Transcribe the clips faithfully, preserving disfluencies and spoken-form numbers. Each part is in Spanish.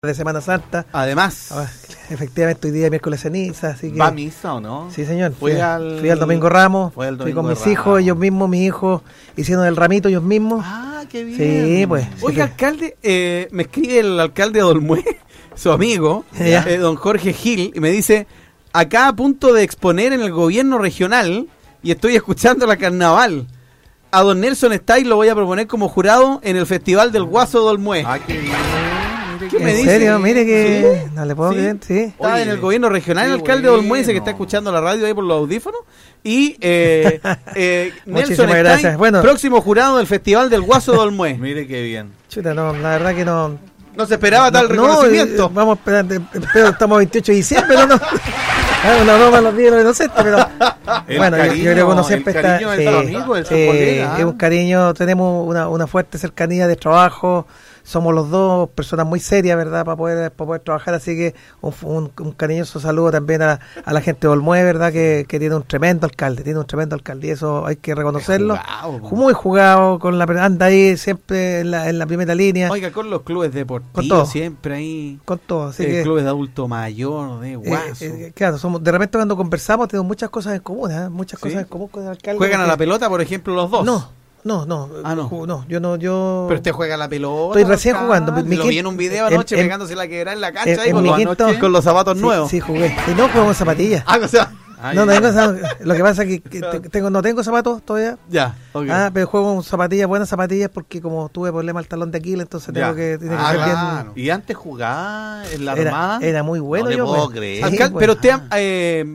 de Semana Santa. Además, Ah, efectivamente, hoy día es miércoles ceniza, así que... ¿va a misa o no? Sí, señor. Fui Fui, al... fui al Domingo Ramos, Fui al fui Domingo con mis Ramos. hijos, ellos mismos, mis hijos hicieron el ramito ellos mismos. Ah, qué bien. Sí, pues. Oiga, sí, alcalde, eh, me escribe el alcalde de Olmué, su amigo, Ya. eh, don Jorge Gil, y me dice, acá a punto de exponer en el gobierno regional, y estoy escuchando la carnaval. A don Nelson Stay lo voy a proponer como jurado en el Festival del Guaso de Olmué. Ah, qué bien. ¿Qué ¿En me dice? serio? Mire que... ¿Sí? No le puedo ¿Sí? creer, sí. Está Oye, en el gobierno regional el qué alcalde de Olmué, dice que bueno. está escuchando la radio ahí por los audífonos. Y eh, eh, Nelson Muchísimas Stay, gracias. Bueno. próximo jurado del Festival del Guaso de Olmué. Mire qué bien. Chuta, no, la verdad que no... No se esperaba tal no, reconocimiento. eh, vamos a esperar, eh, pero estamos a veintiocho de diciembre, no, no. Ah, una broma a los días de los inocentes, pero El bueno, yo- cariño, yo, creo que uno siempre el está... cariño de sí, su amigo, de su sí, colega, ¿ah? es un cariño, tenemos una, una fuerte cercanía de trabajo, somos los dos personas muy serias, ¿verdad?, para poder para poder trabajar, así que un, un, un cariñoso saludo también a, a la gente de Olmué, ¿verdad?, que, que tiene un tremendo alcalde, tiene un tremendo alcalde, y eso hay que reconocerlo. Jugado, po. Muy jugado, con la anda ahí siempre en la, en la primera línea, Oiga, con los clubes Con todo. deportivos siempre ahí. con todo, así eh, que... clubes de adulto mayor, de Eh, guaso. eh, claro, somos, de repente cuando conversamos tenemos muchas cosas en común, ¿eh? muchas ¿Sí? cosas en común con el alcalde. ¿Juegan a la porque- pelota, por ejemplo, los dos? No, no, no. Ah, no. Ju- no, yo no, yo... Pero usted juega a la pelota. Estoy recién alcalde. jugando. Mi Lo quin- vi en un video en- anoche en- pegándose la quebrada en la cancha en- ahí en con, mi los, quinto- anoche, con los zapatos sí, nuevos. Sí, jugué. Y no juego con zapatillas. Ah, o sea, Ay, no, no tengo, esa- lo que pasa es que, que te- tengo, no tengo zapatos todavía. ya, ok. Ah, pero juego con zapatillas, buenas zapatillas, porque como tuve problema al talón de Aquiles, entonces tengo Ya. que, tiene que Ah, ser claro. bien... Y antes jugaba en la Era, Armada. era muy bueno no le yo. puedo pues. creer. Sí, Alcalde, pues. pero usted, Ah. eh,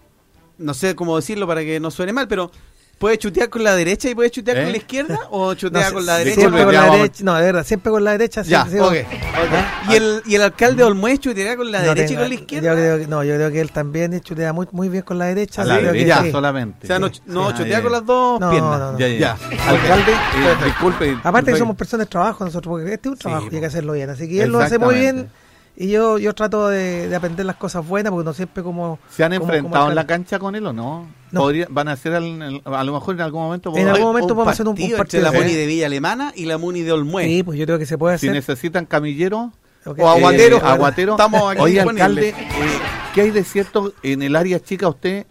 no sé cómo decirlo para que no suene mal, pero ¿puede chutear con la derecha y puede chutear ¿Eh? con la izquierda? ¿O chutea No, con la derecha? siempre Disculpe, con ya la vamos. derecha, no, de verdad, siempre con la derecha. Ya, siempre- ok. ¿Ah? ¿Y, el, ¿Y el alcalde de Olmué chuteará con la No derecha tengo- y con la izquierda? Yo creo que, no, yo creo que él también chutea muy, muy bien con la derecha. A yo la creo que derecha sí. solamente. O sea, no, Sí. no Ah, chutea ya, con ya. las dos No, piernas. no, no. Ya, ya. Ya. Alcalde, eh, disculpe. Aparte que disculpe. somos personas de trabajo nosotros, porque este es un trabajo Sí, y hay que po. hacerlo bien. Así que él lo hace muy bien Exactamente. y yo yo trato de, de aprender las cosas buenas, porque no siempre como... ¿Se han como- enfrentado como en la alcalde. cancha con él o no? No. Podría- ¿Van a hacer al- a lo mejor en algún momento? En algún Oye, momento Un vamos a hacer un, un partido partido. entre la ¿eh? Muni de Villa Alemana y la Muni de Olmué. Sí, pues yo creo que se puede si hacer. necesitan camilleros Ok. O aguatero. eh, aguatero. Estamos aquí Oye, disponibles. alcalde, eh, ¿qué hay de cierto en el área chica? Usted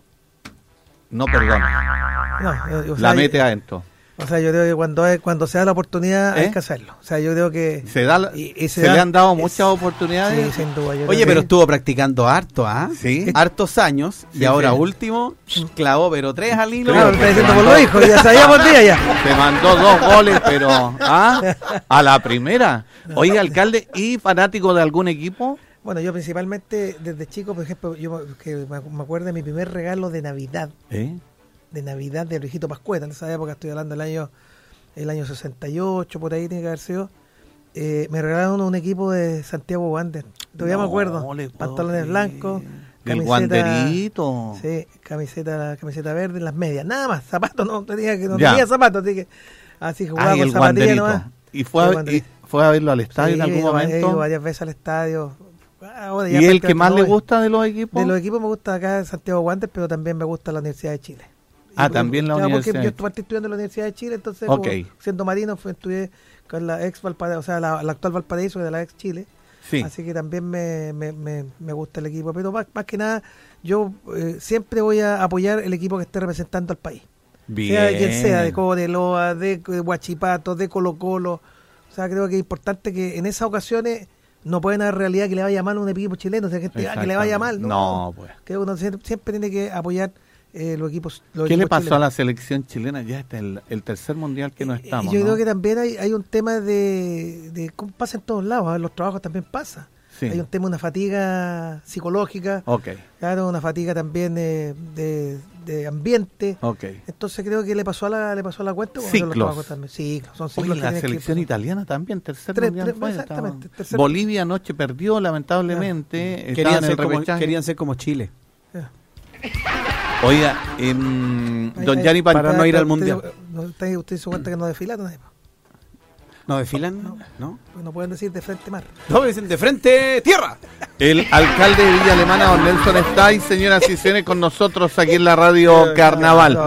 no perdona, No, o sea, la mete adentro. O sea, yo creo que cuando, hay- cuando se da la oportunidad ¿Eh? hay que hacerlo. O sea, yo creo que... Se, da, la- y- y se, se da- le han dado es- muchas oportunidades. Sí, sin duda. yo creo Oye, que- pero estuvo practicando harto, ¿ah? Sí. Hartos años. Sí, y ahora sí. último, clavó, pero tres al hilo. Claro, Sí, está se diciendo por mandó. los hijos, ya sabíamos día ya. Se mandó dos goles, pero ¿ah? a la primera. Oiga, alcalde, ¿y fanático de algún equipo? Bueno, yo principalmente desde chico, por ejemplo, yo que me me acuerdo de mi primer regalo de Navidad, ¿Eh? de Navidad de Luisito Pascueta. En esa época estoy hablando del año el año sesenta y ocho, por ahí tiene que haber sido. Eh, me regalaron un equipo de Santiago Wander. Todavía No me acuerdo. le puedo Pantalones creer. blancos, El camiseta, guanderito. sí, camiseta, camiseta verde, las medias, nada más, zapatos no tenía que no Ya. tenía zapatos, así que así que jugaba Ay, con el zapatillas guanderito. nomás. ¿Y fue, El a, y guanderito. fue a verlo al estadio Sí, en algún he ido- He ido momento? varias veces al estadio. Ahora ya ¿Y el prácticamente que más no le voy. gusta de los equipos? De los equipos me gusta acá Santiago Wander, pero también me gusta la Universidad de Chile. Ah, Y- también la claro, Universidad Porque de yo partí estudiando en la Universidad de Chile, entonces Ok. como siendo marino fui, estudié con la ex Valparaíso, o sea, la, la actual Valparaíso de la ex Chile. Sí. Así que también me, me, me, me gusta el equipo. Pero más, más que nada, yo eh, siempre voy a apoyar el equipo que esté representando al país. Bien. Sea quien sea, de Cobreloa, de, de Huachipato, de Colo Colo. O sea, creo que es importante que en esas ocasiones no pueden haber realidad que le vaya mal a un equipo chileno, o sea, gente, ah, que le vaya mal. No, No, pues. creo que uno siempre, siempre tiene que apoyar eh, los equipos los ¿Qué le equipos pasó a chilenos. la selección chilena? Ya está el, el tercer mundial que no Y- y estamos, yo ¿no? creo que también hay, hay un tema de, de cómo pasa en todos lados, ¿ah? En los trabajos también pasa. Sí. Hay un tema, una fatiga psicológica, Ok, claro, una fatiga también eh, de, de ambiente. ok. Entonces creo que le pasó a la le pasó a la cuenta. cuando los Ciclos. trabajos también. Sí, son ciclos. Oye, que la tienes que- selección italiana también, tercer Tres- mundial tres- fue, exactamente, estaba- tercer- Bolivia anoche perdió, lamentablemente. estaba Querían en el ser, como, repechaje. querían ser como Chile. Ya. Oiga, em, Ahí- don ahí- Gianni para no ir al usted- mundial. no, usted, usted se cuenta que no desfilaron, ¿no? ¿No desfilan? ¿No? No pueden decir de frente mar. No, dicen de frente, tierra. El alcalde de Villa Alemana, don Nelson Stay, señoras y señores, con nosotros aquí en la radio Carnaval.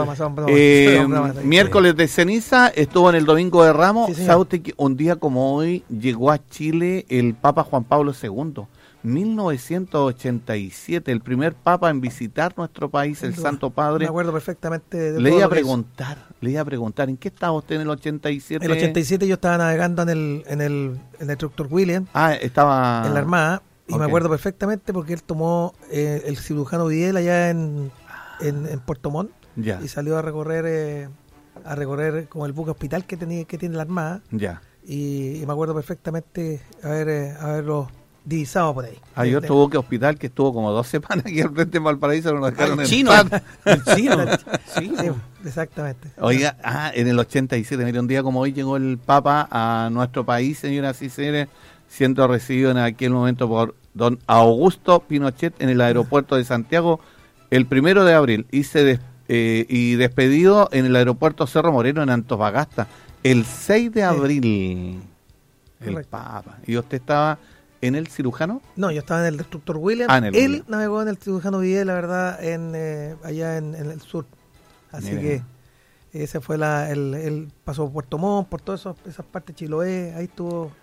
Eh, miércoles de ceniza, estuvo en el domingo de Ramos. Sí, ¿Sabe usted que un día como hoy llegó a Chile el Papa Juan Pablo segundo? mil novecientos ochenta y siete, el primer Papa en visitar nuestro país, el Santo Padre. Me acuerdo perfectamente de Le todo iba a lo que hizo. preguntar, le iba a preguntar, ¿en qué estaba usted en el ochenta y siete? En el ochenta y siete yo estaba navegando en el, en el, en el Doctor William, Ah, estaba... en la Armada, y ok. me acuerdo perfectamente porque él tomó eh, el cirujano Vidal allá en, en, en Puerto Montt Ya, y salió a recorrer eh, a recorrer como el buque hospital que tenía que tiene la Armada, ya. y, y me acuerdo perfectamente haber eh, haberlo divisado por ahí. Hay De- otro buque hospital que estuvo como dos semanas aquí al frente de Valparaíso, pero nos dejaron El en chino. paz. El chino. Sí. Sí, exactamente. Oiga, ah, en el ochenta y siete, mire, un día como hoy llegó el Papa a nuestro país, señoras y señores, siendo recibido en aquel momento por don Augusto Pinochet en el aeropuerto de Santiago el primero de abril y, se des- eh, y despedido en el aeropuerto Cerro Moreno en Antofagasta el seis de abril. El Correcto. Papa. ¿Y usted estaba en el cirujano? No, yo estaba en el Destructor William. Ah, en el Él William. navegó en el cirujano Vidal, la verdad, en eh, allá en, en el sur. Así Mira. que ese fue la, el, el pasó por Puerto Montt, por todas esas, esas partes, Chiloé, ahí estuvo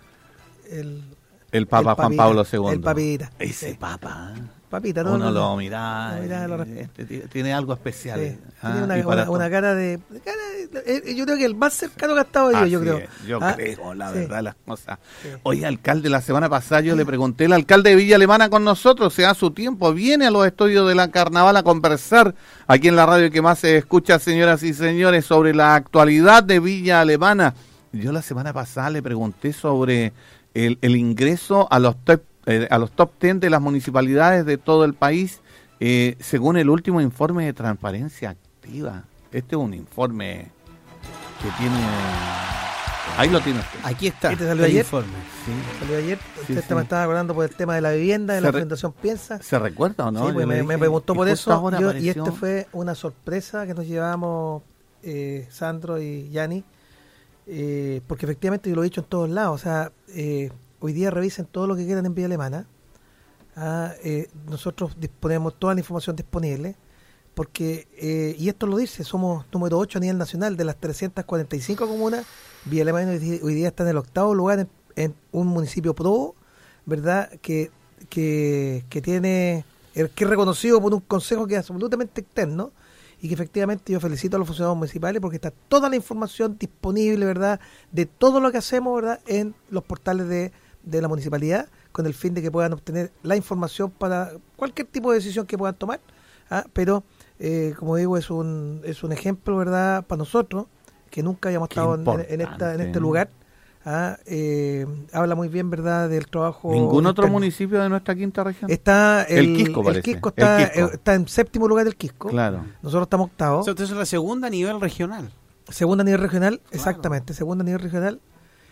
el, El Papa el Juan papita, Pablo segundo. el papita. Ese Sí. Papa, ¿eh? Papita, ¿no? Uno no, lo no. mira, Lo mira, lo eh, este tiene- tiene algo especial. Sí. ah, Tiene una, y para una, una todo. cara de, de cara de- eh, yo creo que el más cercano que ha estado yo, Así yo creo. es, yo Ah, creo, la sí. verdad, las cosas. Sí. Oye, alcalde, la semana pasada yo le pregunté, el alcalde de Villa Alemana con nosotros, se da su tiempo, viene a los estudios de la Carnaval a conversar aquí en la radio que más se escucha, señoras y señores, sobre la actualidad de Villa Alemana. Yo la semana pasada le pregunté sobre el, el ingreso a los top, eh, a los top ten de las municipalidades de todo el país, eh, según el último informe de Transparencia Activa. Este es un informe que tiene... Ahí lo tiene usted. Aquí está. ¿Este salió el ayer? informe. Sí. Salió ayer, Sí, usted sí. me estaba acordando por el tema de la vivienda, de Se la re- Fundación Piensa. ¿Se recuerda o no? Sí, pues Yo me, le me dije, preguntó y por justo eso ahora yo- y apareció- este fue una sorpresa que nos llevamos eh, Sandro y Yani, eh, porque efectivamente yo lo he dicho en todos lados, o sea, eh, hoy día revisen todo lo que quieran en Villa Alemana. Ah, eh, nosotros disponemos toda la información disponible, porque, eh, y esto lo dice, somos número ocho a nivel nacional de las trescientas cuarenta y cinco comunas. Villa Alemana hoy día, hoy día está en el octavo lugar en, en un municipio pro, ¿verdad? Que, que, que tiene, el que es reconocido por un consejo que es absolutamente externo, y que efectivamente yo felicito a los funcionarios municipales porque está toda la información disponible, ¿verdad? De todo lo que hacemos, ¿verdad? En los portales de, de la municipalidad, con el fin de que puedan obtener la información para cualquier tipo de decisión que puedan tomar. ¿Ah? Pero, eh, como digo, es un, es un ejemplo, ¿verdad? Para nosotros, que nunca habíamos Qué estado en, en esta, en este importante. lugar. ¿Ah? Eh, habla muy bien, ¿verdad?, del trabajo. ¿Ningún otro interno. municipio de nuestra quinta región? Está el, El Quisco, el parece. Quisco El está, Quisco. eh, está en séptimo lugar del Quisco. Claro. Nosotros estamos octavos. O sea, usted es la segunda a nivel regional. Segunda a nivel regional, exactamente, segunda a nivel regional.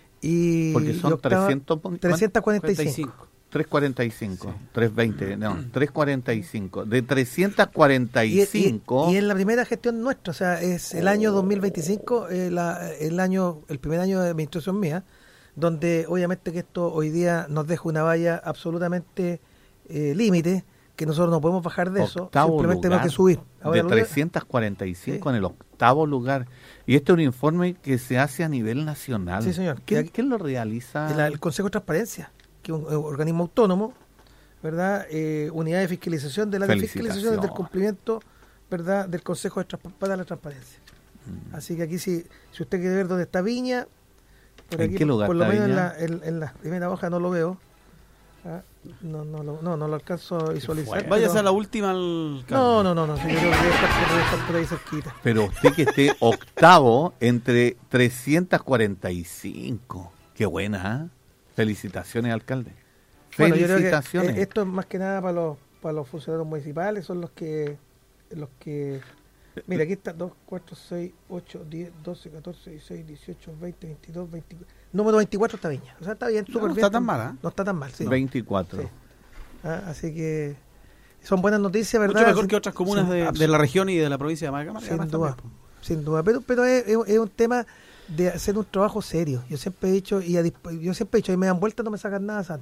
Y, Porque son y octava- trescientos, pon- trescientos cuarenta y cinco. trescientos cuarenta y cinco, trescientos veinte, no, trescientos cuarenta y cinco. De trescientos cuarenta y Y, y- cinco, y es la primera gestión nuestra, o sea, es el año dos mil veinticinco, eh, la- el año, el primer año de administración mía, donde obviamente que esto hoy día nos deja una valla absolutamente eh, límite, que nosotros no podemos bajar de eso, octavo simplemente lugar tenemos que subir. Ahora, de lugar- trescientos cuarenta y cinco Sí. en el octavo lugar. Y este es un informe que se hace a nivel nacional. Sí, señor. ¿Quién, Y aquí- quién lo realiza? el, el Consejo de Transparencia, que es un, un organismo autónomo, ¿verdad? Eh, unidad de fiscalización de la de fiscalización del Felicitaciones. cumplimiento, ¿verdad?, del Consejo de Transpa- para la Transparencia. Mm. Así que aquí, si, si usted quiere ver dónde está Viña, por ¿En aquí, qué lugar por lo está menos en Viña? la, en, en la primera hoja no lo veo. Ah, no, no, lo, no, no lo alcanzo a visualizar. fuerte. Váyase pero- a la última al No, no, no, no, sí, yo creo que debe estar, debe estar por ahí cerquita. Pero usted que esté octavo entre trescientos cuarenta y cinco. Qué buena, ¿eh? Felicitaciones, alcalde. Bueno, yo creo que Felicitaciones. eh, esto es más que nada para los, para los funcionarios municipales, son los que, los que, mira, aquí está dos, cuatro, seis, ocho, diez, doce, catorce, dieciséis, dieciocho, veinte, veintidós, veinticuatro, número veinticuatro está Viña, o sea, está bien, súper no bien. está tan mal, ¿eh? No está tan mal, sí. veinticuatro. Sí. Ah, así que son buenas noticias, ¿verdad? Mucho mejor Sin- que otras comunas sin- de, de absolut- la región y de la provincia de Macama. Sin duda, sin duda, pero, pero es, es- es un tema de hacer un trabajo serio. Yo siempre he dicho, y a disp- yo siempre he dicho, y me dan vuelta, no me sacan nada, Sandro.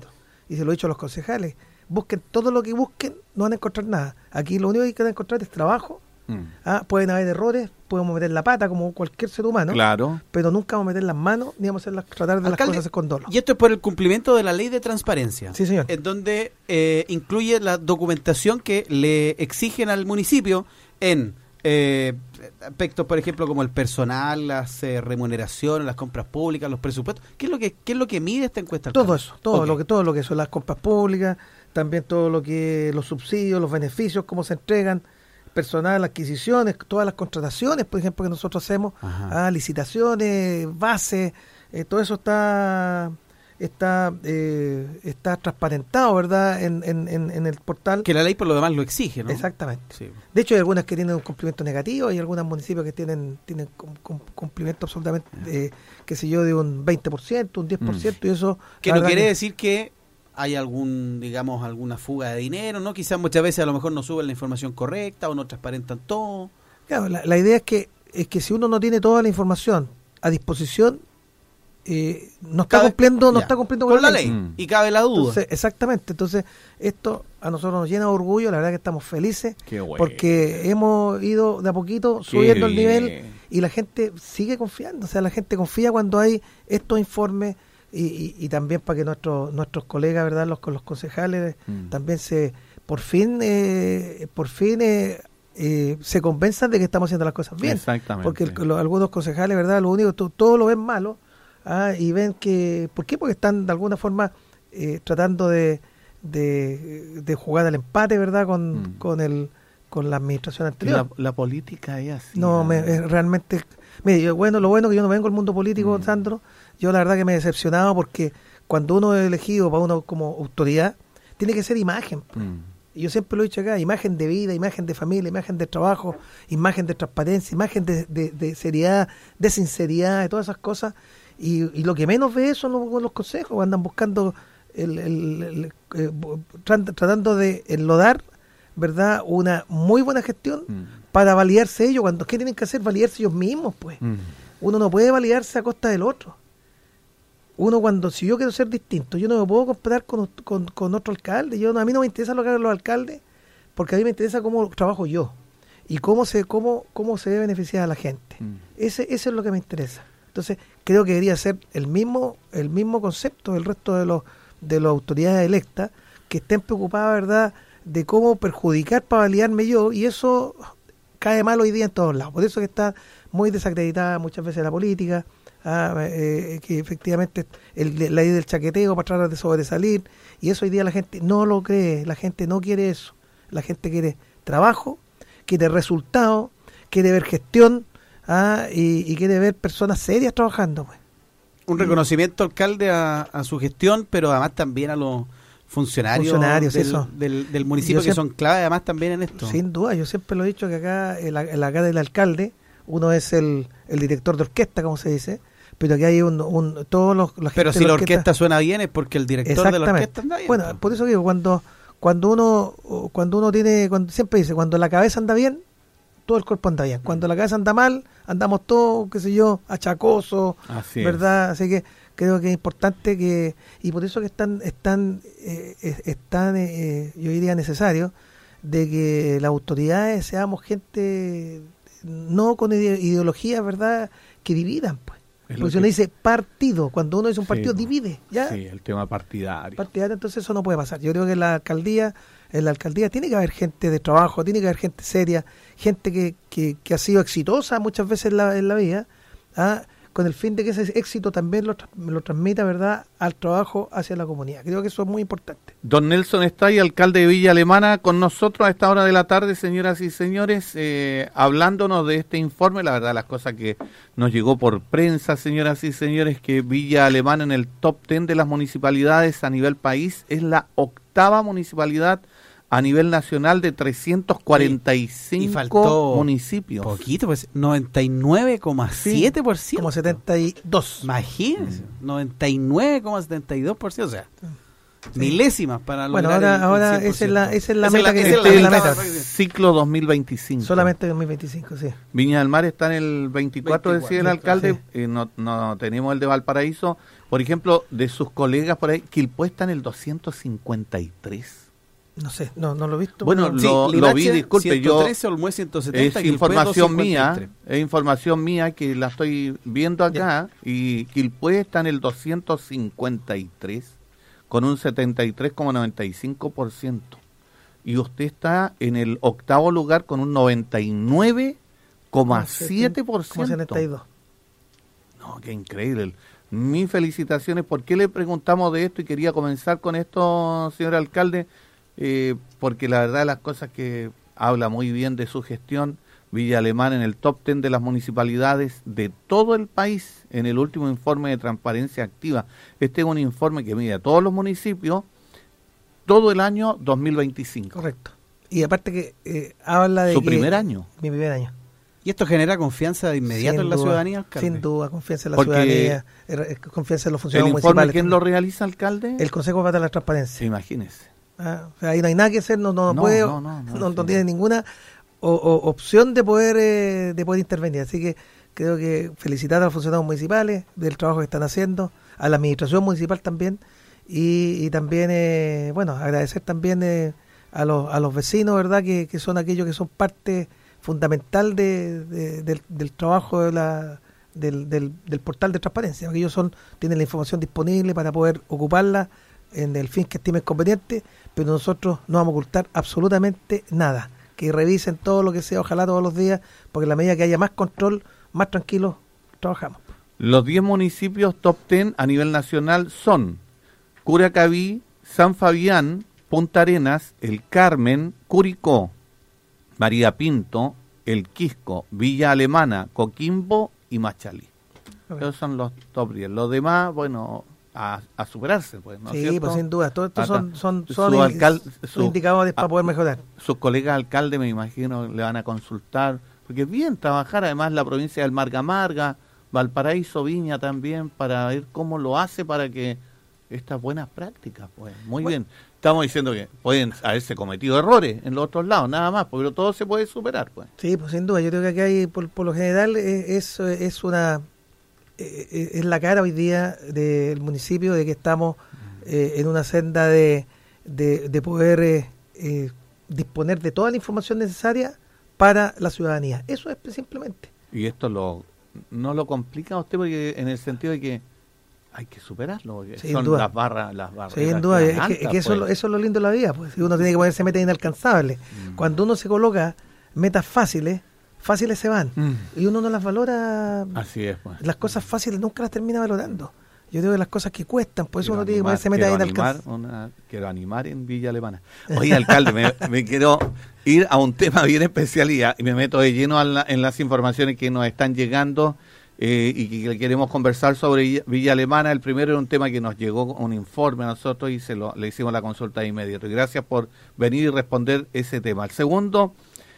y se lo he dicho a los concejales, busquen todo lo que busquen, no van a encontrar nada. Aquí lo único que van a encontrar es trabajo. Mm. Ah, pueden haber errores, podemos meter la pata como cualquier ser humano, claro, pero nunca vamos a meter las manos ni vamos a hacer las, tratar de Alcalde, las cosas con dolo. Y esto es por el cumplimiento de la ley de transparencia. Sí, señor. En donde eh, incluye la documentación que le exigen al municipio en eh, aspectos, por ejemplo, como el personal, las eh, remuneraciones, las compras públicas, los presupuestos. ¿Qué es lo que qué es lo que mide esta encuesta? Todo alcalde? eso, todo okay. lo que todo lo que son las compras públicas, también todo lo que los subsidios, los beneficios, cómo se entregan, personal, adquisiciones, todas las contrataciones, por ejemplo, que nosotros hacemos, ah, licitaciones, bases, eh, todo eso está está eh, está transparentado, ¿verdad?, en, en, en, en el portal. Que la ley por lo demás lo exige, ¿no? Exactamente. Sí. De hecho, hay algunas que tienen un cumplimiento negativo, hay algunos municipios que tienen tienen cum, cumplimiento absolutamente, eh, qué sé yo, de un veinte por ciento, un diez por ciento, mm. y eso... Que no quiere que... decir que hay algún, digamos, alguna fuga de dinero, ¿no? Quizás muchas veces a lo mejor no suben la información correcta o no transparentan todo. Claro, la, la idea es que es que si uno no tiene toda la información a disposición, eh, no está cabe, cumpliendo no ya, está cumpliendo con, con la ley, ley. Mm. Y cabe la duda. Entonces, exactamente. Entonces, esto a nosotros nos llena de orgullo, la verdad que estamos felices. Qué bueno. Porque hemos ido de a poquito subiendo el nivel y la gente sigue confiando. O sea, la gente confía cuando hay estos informes. Y, y, y también para que nuestros nuestros colegas, verdad, los los concejales mm. también se por fin eh, por fin eh, eh, se convenzan de que estamos haciendo las cosas bien. Exactamente. Porque el, lo, algunos concejales, verdad, lo único todo, todo lo ven malo, ah, y ven que ¿por qué? Porque están de alguna forma eh, tratando de, de de jugar al empate, verdad, con mm. con el con la administración anterior. La, la política es así. No, me, es realmente mire, yo, bueno, lo bueno que yo no vengo del mundo político, mm. Sandro. Yo la verdad que me he decepcionado porque cuando uno es elegido para uno como autoridad, tiene que ser imagen. Pues. Mm. Y yo siempre lo he dicho acá, imagen de vida, imagen de familia, imagen de trabajo, imagen de transparencia, imagen de, de, de seriedad, de sinceridad, de todas esas cosas. Y, y lo que menos ve son los, los consejos, andan buscando, el, el, el, el, tratando de enlodar, ¿verdad?, una muy buena gestión mm. para validarse ellos. Cuando ¿qué tienen que hacer? Validarse ellos mismos, pues. Mm. Uno no puede validarse a costa del otro. Uno cuando, si yo quiero ser distinto, yo no me puedo comparar con, con, con otro alcalde. Yo no, a mí no me interesa lo que hagan los alcaldes, porque a mí me interesa cómo trabajo yo y cómo se cómo cómo se debe beneficiar a la gente. Mm. Ese eso es lo que me interesa. Entonces, creo que debería ser el mismo el mismo concepto del resto de los de las autoridades electas, que estén preocupadas, ¿verdad?, de cómo perjudicar para validarme yo, y eso cae mal hoy día en todos lados. Por eso que está muy desacreditada muchas veces la política. Ah, eh, que efectivamente el, la ley del chaqueteo para tratar de sobresalir, y eso hoy día la gente no lo cree, la gente no quiere eso, la gente quiere trabajo, quiere resultados, quiere ver gestión, ah, y, y quiere ver personas serias trabajando, pues. Un reconocimiento, alcalde, a, a su gestión, pero además también a los funcionarios, funcionarios del, eso. del, del municipio, que son clave además también en esto. Sin duda, yo siempre lo he dicho que acá, en la, en la cara del alcalde, uno es el, el director de orquesta, como se dice, pero aquí hay un, un todos los la pero si la orquesta, orquesta suena bien es porque el director de la orquesta anda bien. Bueno, por eso digo, cuando cuando uno cuando uno tiene cuando siempre dice, cuando la cabeza anda bien, todo el cuerpo anda bien. Cuando la cabeza anda mal, andamos todos, qué sé yo, achacosos, Así ¿verdad? Es. Así que creo que es importante que, y por eso que están están eh, están eh, yo diría necesario de que las autoridades seamos gente no con ideologías, ¿verdad?, que dividan, pues. Es Porque si uno dice partido, cuando uno dice un partido, sí, divide, ¿ya? Sí, el tema partidario. Partidario, entonces eso no puede pasar. Yo creo que en la alcaldía, en la alcaldía tiene que haber gente de trabajo, tiene que haber gente seria, gente que, que, que ha sido exitosa muchas veces en la, en la vida, ¿ah?, con el fin de que ese éxito también lo, lo transmita, ¿verdad?, al trabajo hacia la comunidad. Creo que eso es muy importante. Don Nelson Estay, alcalde de Villa Alemana, con nosotros a esta hora de la tarde, señoras y señores, eh, hablándonos de este informe. La verdad, las cosas que nos llegó por prensa, señoras y señores, que Villa Alemana en el top ten de las municipalidades a nivel país es la octava municipalidad a nivel nacional de trescientos cuarenta y cinco municipios. Poquito, pues noventa y nueve coma siete por ciento. Como setenta y dos. Imagínense, mm. noventa y nueve coma setenta y dos por ciento, o sea, Milésimas para Bueno, lograr ahora, ahora el, el esa es la, esa es la Esa meta que esa esa es la es la meta. meta. Ciclo dos mil veinticinco. Solamente dos mil veinticinco, sí. Viña del Mar está en el veinticuatro, decía el alcalde, sí. eh, no, no tenemos el de Valparaíso. Por ejemplo, de sus colegas por ahí, Quilpué está en el doscientos cincuenta y tres. No sé, no, no lo he visto. Bueno, pero- Sí, lo, lo Limache, vi, disculpe, ciento yo... trece, Olmué ciento setenta, Es Quilpué información mía, doscientos cincuenta y tres. es información mía que la estoy viendo acá, y Quilpué está en el doscientos cincuenta y tres con un setenta y tres coma noventa y cinco por ciento. Y usted está en el octavo lugar con un noventa y nueve coma siete por ciento. Como setenta y dos. No, qué increíble. Mis felicitaciones. ¿Por qué le preguntamos de esto? Y quería comenzar con esto, señor alcalde, eh, porque la verdad las cosas que habla muy bien de su gestión. Villa Alemana en el top diez de las municipalidades de todo el país en el último informe de transparencia activa. Este es un informe que mide a todos los municipios todo el año dos mil veinticinco. Correcto. Y aparte que eh, habla de Su que- primer año. Mi primer año. Y esto genera confianza de inmediato Sin en la duda, ciudadanía, alcalde. Sin duda, confianza en la Porque ciudadanía, eh, confianza en los ¿El funcionarios informe municipales. quién lo realiza, alcalde? El Consejo para la Transparencia. Imagínese. Ah, o sea, ahí no hay nada que hacer, no, no, No, puede, no, no, no, no, no, sí. tiene ninguna o, o- opción de poder eh, de poder intervenir. Así que creo que felicitar a los funcionarios municipales del trabajo que están haciendo, a la administración municipal también, y, y también, eh, bueno, agradecer también eh, a, los, a los vecinos, ¿verdad?, que, que son aquellos que son parte fundamental de, de- del, del trabajo de la, del, del, del portal de transparencia, porque ellos son, tienen la información disponible para poder ocuparla en el fin que estimen conveniente, pero nosotros no vamos a ocultar absolutamente nada. Que revisen todo lo que sea, ojalá todos los días, porque en la medida que haya más control, más tranquilos trabajamos. Los diez municipios top diez a nivel nacional son Curacaví, San Fabián, Punta Arenas, El Carmen, Curicó, María Pinto, El Quisco, Villa Alemana, Coquimbo y Machalí. Esos son los top diez. Los demás, bueno, a, a superarse, pues, ¿no es Sí, cierto? pues sin duda, todo esto Hasta son, son, su son, alcal- son su- indicadores para ah, poder mejorar. Sus colegas alcaldes, me imagino, le van a consultar, porque es bien trabajar, además, la provincia del Marga Marga, Valparaíso, Viña también, para ver cómo lo hace para que estas buenas prácticas, pues, muy Bueno. bien. Estamos diciendo que pueden haberse cometido errores en los otros lados, nada más, pero todo se puede superar, pues. Sí, pues sin duda, yo creo que aquí hay, por, por lo general, eh, es, es una eh, eh, es la cara hoy día del municipio de que estamos eh, en una senda de, de, de poder eh, eh, disponer de toda la información necesaria para la ciudadanía. Eso es simplemente. Y esto lo no lo complica a usted, porque en el sentido de que hay que superarlo, porque Sin son duda. las barras, las barreras. Sin duda, que es que, dan es que altas, eso, es lo- pues. eso es lo lindo de la vida, pues si uno tiene que ponerse metas inalcanzables. Mm. Cuando uno se coloca metas fáciles, fáciles se van. Mm. Y uno no las valora. Así es, pues. Las cosas fáciles nunca las termina valorando. Yo creo que las cosas que cuestan, por eso Quiero uno tiene que animar- ponerse metas quiero animar inalcanzables. una- Quiero animar en Villa Alemana. Oye, alcalde, me, me quiero ir a un tema bien especial y, a- y me meto de lleno a la- en las informaciones que nos están llegando eh, y que, que queremos conversar sobre Villa- Villa Alemana. El primero era un tema que nos llegó un informe a nosotros y se lo, le hicimos la consulta de inmediato. Y gracias por venir y responder ese tema. El segundo,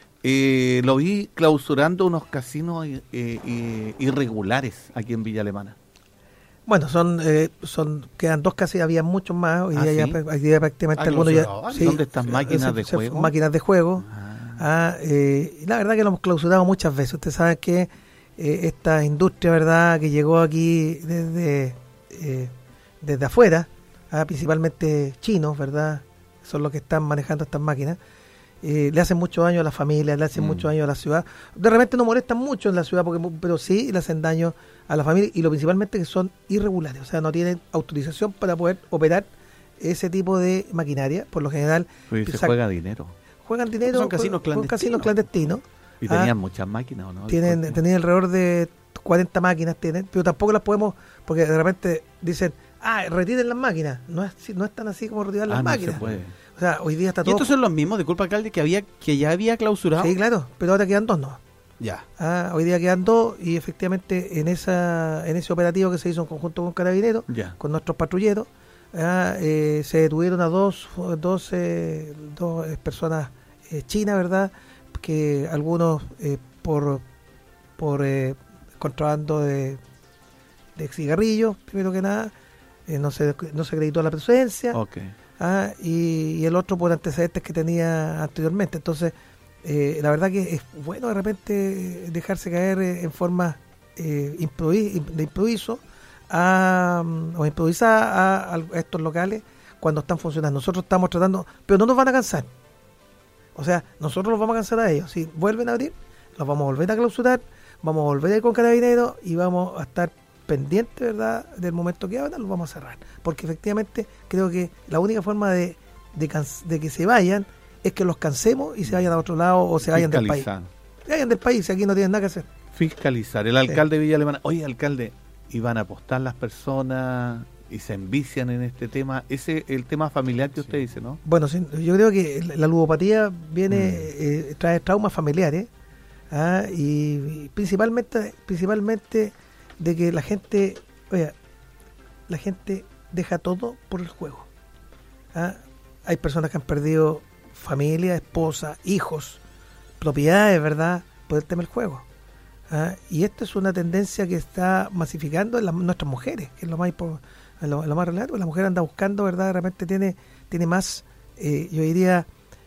eh, lo vi clausurando unos casinos eh, eh, irregulares aquí en Villa Alemana. Bueno, son, eh, son quedan dos casi, había muchos más. Hoy ¿Ah, día, sí? ya, hoy día prácticamente Ah, algunos ya. clausurado. ¿Dónde están máquinas de se- juego? Máquinas de juego. Ah. Ah, eh, y la verdad que lo hemos clausurado muchas veces. Usted sabe que eh, esta industria, verdad, que llegó aquí desde eh, desde afuera, ah, principalmente chinos, verdad, son los que están manejando estas máquinas. Eh, le hacen mucho daño a las familias, le hacen Mm. mucho daño a la ciudad. De repente no molestan mucho en la ciudad, porque pero sí le hacen daño a la familia, y lo principalmente que son irregulares, o sea, no tienen autorización para poder operar ese tipo de maquinaria. Por lo general Pues se sac- juega dinero. juegan dinero, Son casinos juegan- juegan casinos clandestinos. clandestinos. Y Ah, tenían muchas máquinas, ¿o no? tienen, Porque- tenían alrededor de cuarenta máquinas, tienen, pero tampoco las podemos, porque de repente dicen, ah, retiren las máquinas. No es, no es tan así como retirar las Ah, no se máquinas. puede. O sea, hoy día está Y todo. estos son los mismos, disculpa alcalde, que había que ya había clausurado. Sí, claro, pero ahora quedan dos, ¿no? Ya. Ah, hoy día quedan dos, y efectivamente en esa en ese operativo que se hizo en conjunto con Carabineros, Ya. con nuestros patrulleros, ah, eh, se detuvieron a dos, dos, eh, dos eh, personas eh, chinas, ¿verdad? Que algunos eh, por por eh, contrabando de, de cigarrillos, primero que nada, eh, no se no se acreditó la presencia, Okay. ah, y, y el otro por antecedentes que tenía anteriormente. Entonces, eh, la verdad que es bueno de repente dejarse caer eh, en forma eh, improvi- de improviso a, o improvisar a, a estos locales cuando están funcionando. Nosotros estamos tratando, pero no nos van a cansar. O sea, nosotros los vamos a cansar a ellos. Si vuelven a abrir, los vamos a volver a clausurar, vamos a volver a ir con Carabineros y vamos a estar pendientes, ¿verdad?, del momento que abran, los vamos a cerrar. Porque efectivamente creo que la única forma de, de, cans- de que se vayan es que los cansemos y se vayan a otro lado o se vayan del país. Fiscalizar. Se vayan del país, si aquí no tienen nada que hacer. Fiscalizar. El alcalde de Villa Alemana. Oye, alcalde, ¿iban a apostar las personas y se envician en este tema? Ese el tema familiar que usted dice, ¿no? Bueno, sí, yo creo que la ludopatía viene, Mm. eh, trae traumas familiares, ¿ah? y, y principalmente, principalmente de que la gente, oiga, la gente deja todo por el juego. ¿Ah? Hay personas que han perdido familia, esposa, hijos, propiedades, ¿verdad?, por el tema del juego. ¿Ah? Y esta es una tendencia que está masificando en la- nuestras mujeres, que es lo más impo- lo, lo más relevante, porque la mujer anda buscando, ¿verdad?, de repente tiene, tiene más, eh, yo diría,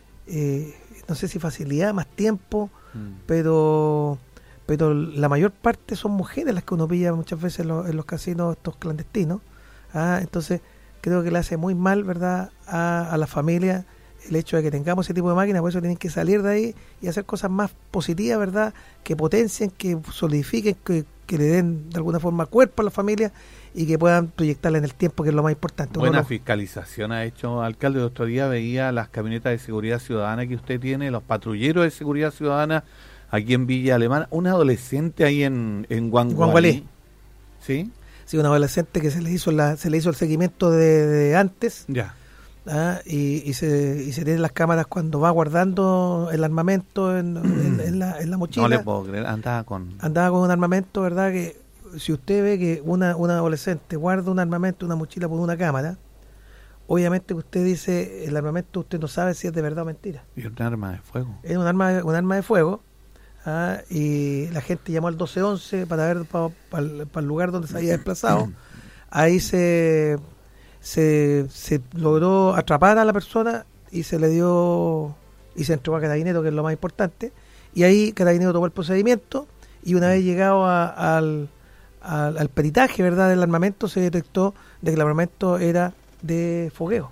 eh, no sé si facilidad, más tiempo, Mm. pero pero la mayor parte son mujeres las que uno pilla muchas veces en los, en los casinos estos clandestinos. ¿Ah? Entonces creo que le hace muy mal, ¿verdad?, a, a la familia el hecho de que tengamos ese tipo de máquinas. Por eso tienen que salir de ahí y hacer cosas más positivas, ¿verdad?, que potencien, que solidifiquen, que, que le den de alguna forma cuerpo a la familia y que puedan proyectarla en el tiempo, que es lo más importante. Uno Buena no- fiscalización ha hecho, alcalde. El otro día veía las camionetas de seguridad ciudadana que usted tiene, los patrulleros de seguridad ciudadana aquí en Villa Alemana. Un adolescente ahí en, en Guangualí. Guangualí. ¿Sí? Sí, un adolescente que se le hizo la, se le hizo el seguimiento de, de antes. Ya. Ah, y, y se y se tienen las cámaras cuando va guardando el armamento en, en- en la, en la mochila. No le puedo creer, andaba con... Andaba con un armamento, ¿verdad? Que si usted ve que una, una adolescente guarda un armamento, una mochila por una cámara, obviamente que usted dice, el armamento usted no sabe si es de verdad o mentira. Y un arma de fuego. Es un arma, un arma de fuego. Ah, y la gente llamó al doce once para ver para el lugar donde se había desplazado. Ahí se, se se logró atrapar a la persona y se le dio y se entregó a Carabineros, que es lo más importante, y ahí Carabineros tomó el procedimiento y una vez llegado a- al, al, al peritaje, ¿verdad?, del armamento, se detectó de que el armamento era de fogueo.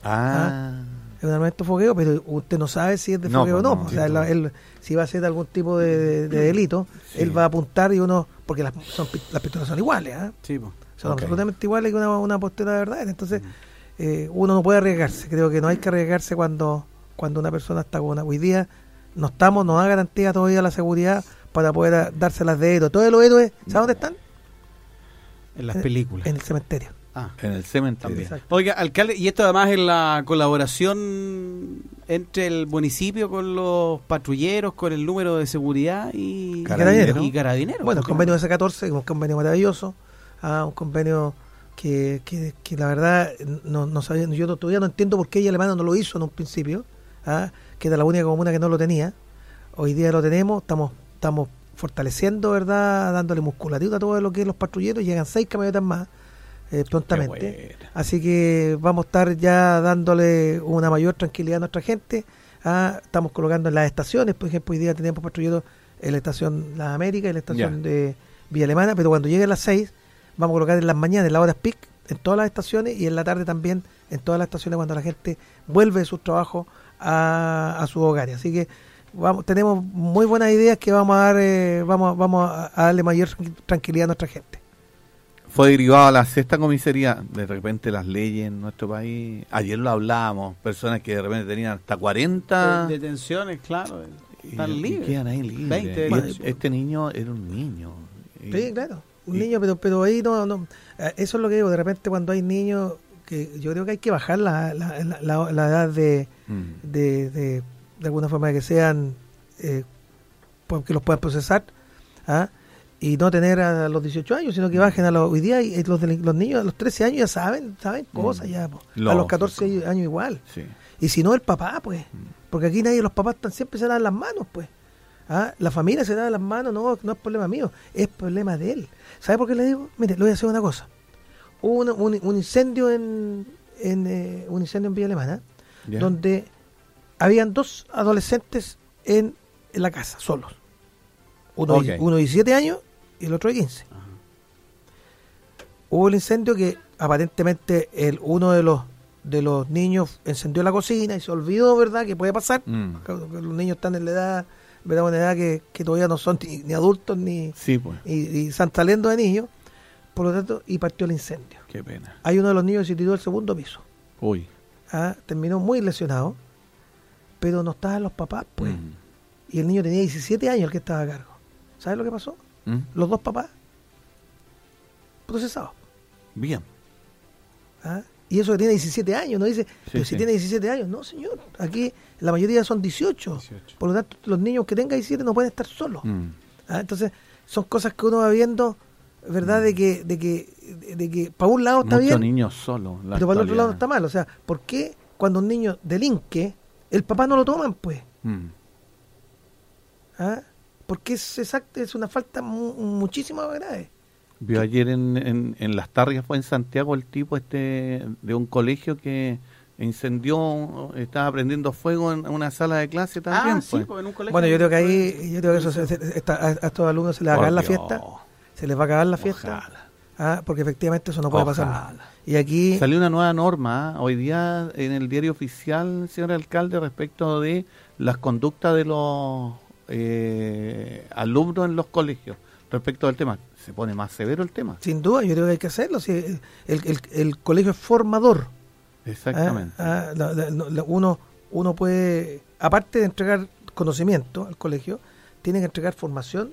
Ah. Es un armamento fogueo, pero usted no sabe si es de No, fogueo o pues no. no, O sea, sí, la- pues. él, si va a hacer algún tipo de, de- de delito, Sí. él va a apuntar y uno, porque las, son, pi- las pistolas son iguales, ¿ah? Sí, po. Son Ok. absolutamente iguales que una, una postura de verdad. Entonces, eh, uno no puede arriesgarse. Creo que no hay que arriesgarse cuando cuando una persona está con una. Hoy día no estamos, no da garantía todavía la seguridad para poder a- dárselas de héroe. Todos los héroes, ¿sabes dónde están? En las En- películas. En el cementerio. Ah, En el cementerio. también. Exacto. Oiga, alcalde, y esto además es la colaboración entre el municipio con los patrulleros, con el número de seguridad y Carabineros. y carabineros. Bueno, el porque- convenio de ese catorce, un convenio maravilloso, ah, un convenio que, que, que la verdad no, no sabía, yo no- todavía no entiendo por qué ella Alemana no lo hizo en un principio, ah, que era la única comuna que no lo tenía. Hoy día lo tenemos, estamos estamos fortaleciendo, ¿verdad?, dándole musculatura a todo lo que es los patrulleros, llegan seis camionetas más eh, prontamente. Qué bueno. Así que vamos a estar ya dándole una mayor tranquilidad a nuestra gente. Ah, estamos colocando en las estaciones, por ejemplo, hoy día tenemos patrulleros en la estación Las Américas y la estación Ya. de Villa Alemana, pero cuando lleguen las seis, vamos a colocar en las mañanas, en las horas peak, en todas las estaciones y en la tarde también en todas las estaciones cuando la gente vuelve de sus trabajos a, a sus hogares. Así que vamos, tenemos muy buenas ideas que vamos a dar, eh, vamos, vamos a a darle mayor tranquilidad a nuestra gente. Fue derivado a la sexta comisaría. De repente las leyes en nuestro país, ayer lo hablábamos, personas que de repente tenían hasta cuarenta De- detenciones, claro. y, Están y libres. quedan ahí libres. veinte, Y Bueno, es- este niño era un niño. Y- Sí, claro, un y- niño, pero pero ahí no, no, eh, eso es lo que digo, de repente cuando hay niños, que yo creo que hay que bajar la, la, la, la- la edad de, Mm. de, de, de alguna forma que sean, eh, pues, que los puedan procesar, ¿ah? Y no tener a los dieciocho años, sino que bajen a los, hoy día y los, de- los niños a los trece años ya saben, saben cosas Mm. ya, po. a Lógico. los catorce años igual, Sí. y si no el papá, pues, porque aquí nadie, los papás están siempre se dan las manos, pues. ¿Ah? La familia se da las manos, no, no es problema mío, es problema de él. ¿Sabe por qué le digo? Mire, le voy a hacer una cosa. hubo un, un, un incendio en, en eh, un incendio en Villa Alemana, Ya. donde habían dos adolescentes en, en la casa, solos. Uno, Ok. de- uno de diecisiete años y el otro de quince. Ajá. Hubo el incendio que aparentemente el uno de los de los niños encendió la cocina y se olvidó, ¿verdad?, que puede pasar. Mm. Que los niños están en la edad, ¿verdad?, una edad que, que todavía no son ni, ni adultos ni Sí, pues. y, y están saliendo de niños, por lo tanto, y partió el incendio. Qué pena. Hay uno de los niños que se tiró al segundo piso. Uy. Ah, terminó muy lesionado, pero no estaban los papás, pues. Mm. Y el niño tenía diecisiete años el que estaba a cargo. ¿Sabes lo que pasó? Mm. Los dos papás procesados. Bien. ¿Ah? Y eso que tiene diecisiete años, no dice, pero si sí. tiene diecisiete años, no señor, aquí la mayoría son dieciocho, dieciocho. por lo tanto los niños que tengan diecisiete no pueden estar solos. Mm. ¿Ah? Entonces son cosas que uno va viendo, ¿verdad? De que, de que, de, de que para un lado está Muchos bien, niños solos. la pero para el otro lado actualidad. está mal. O sea, ¿por qué cuando un niño delinque, el papá no lo toman, pues? Mm. ¿Ah? Porque es exacto, es una falta mu- muchísimo más grave. Vio ayer en, en, en Las Tarrias, fue en Santiago, el tipo este de un colegio que incendió, estaba prendiendo fuego en una sala de clase también. Ah, sí, pues. pues en un colegio. Bueno, yo creo que ahí, yo creo que eso se- se- está- a, a estos alumnos se les va a Por acabar la Dios. fiesta, se les va a acabar la fiesta, Ojalá. ah, porque efectivamente eso no puede pasar. Ojalá. más. Y aquí, Salió una nueva norma ¿ah? hoy día en el diario oficial, señor alcalde, respecto de las conductas de los eh, alumnos en los colegios, respecto del tema. Se pone más severo el tema. sin duda, yo creo que hay que hacerlo. Si el, el, el colegio es formador. Exactamente. Ah, ah, la- la- la- uno, uno puede, aparte de entregar conocimiento al colegio, tiene que entregar formación